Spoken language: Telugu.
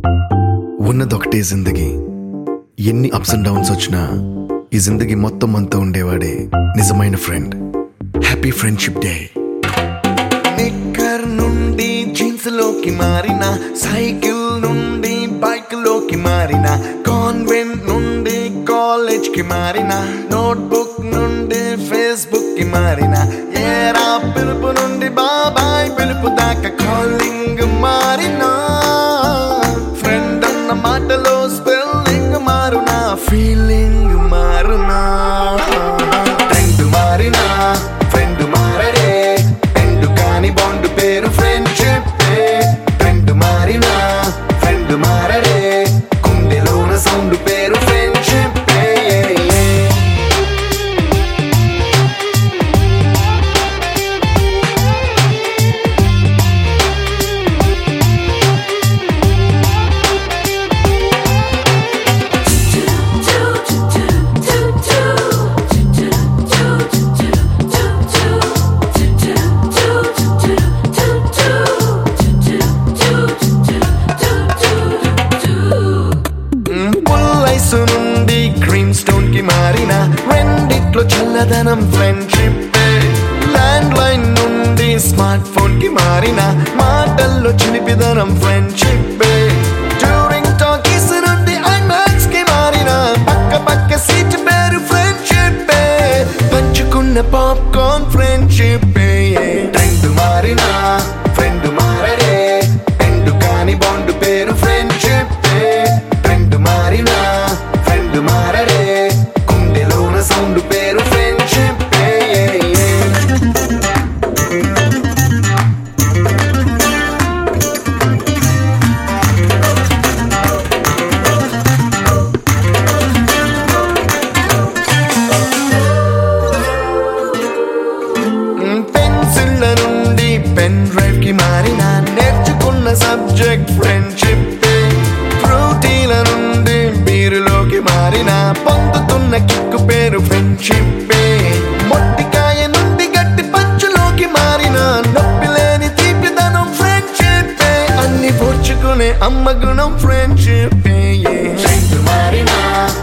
ఉన్నదొకటే జిందగీ, ఎన్ని అప్స్ అండ్ డౌన్స్ వచ్చినా ఈ జిందగీ మొత్తం అంతా ఉండేవాడే నిజమైన ఫ్రెండ్. Happy friendship day. నిక్కర్ నుండి జీన్స్ లోకి మారిన, సైకిల్ నుండి బైక్ లోకి మారిన, కాన్వెంట్ నుండి కాలేజ్ కి మారిన, నోట్బుక్ నుండి ఫేస్బుక్ కి మారిన, ఏరా పిలుపు నుండి బాబాయ్ పిలుపు దాకా కాలింగ్ మారిన, ఫ్రెండ్ అన్న మాటలో స్పెల్లింగ్ మారునా, ఫీలింగ్ మారునా, ట్రెండ్ మారినా ఫ్రెండ్ మారడే, ఎండు కాని బాండ్ పేరు ఫ్రెండ్షిప్. ట్రెండ్ మారినా ఫ్రెండ్ మారడే, గుండెలోన సౌండ్ పేరు ఫ్రెండ్షిప్. నుండి గ్రీన్ స్టోన్ కి మారిన, రెండిట్లో చల్లదనం ఫ్రెండ్షిప్. ల్యాండ్ లైన్ నుండి స్మార్ట్ ఫోన్ కి మారిన, మాటల్లో చిలిపిదనం ఫ్రెండ్షిప్. డ్యూరింగ్ టాకీస్ నుండి ఐమాక్స్ కి మారిన, పక్క పక్క సీట్ పేరు ఫ్రెండ్షిప్. పంచుకున్న పాప్కార్న్ ఫ్రెండ్షిప్. ట్రెండ్ మారిన ఫ్రెండ్ మారడే, ఎండు కాని బాండ్ పేరు ఫ్రెండ్షిప్. ట్రెండ్ మారిన ఫ్రెండ్ మారడే, గుండెలోన సౌండ్ పేరు ఫ్రెండ్షిప్. పెన్సిళ్ళ నుండి పెన్ డ్రైవ్ కి మారిన, నేర్చుకున్న సబ్జెక్ట్ ఫ్రెండ్షిప్. ఫ్రూటీల నుండి బీరులోకి మారిన, పొందుతున్న కిక్కు పేరు ఫ్రెండ్షిప్. మొట్టికాయ నుండి గట్టి పంచులోకి మారిన, నొప్పి లేని తీపిదనం ఫ్రెండ్షిప్. అన్ని పోర్చుకునే అమ్మ గుణం ఫ్రెండ్షిప్. ట్రెండ్ మారిన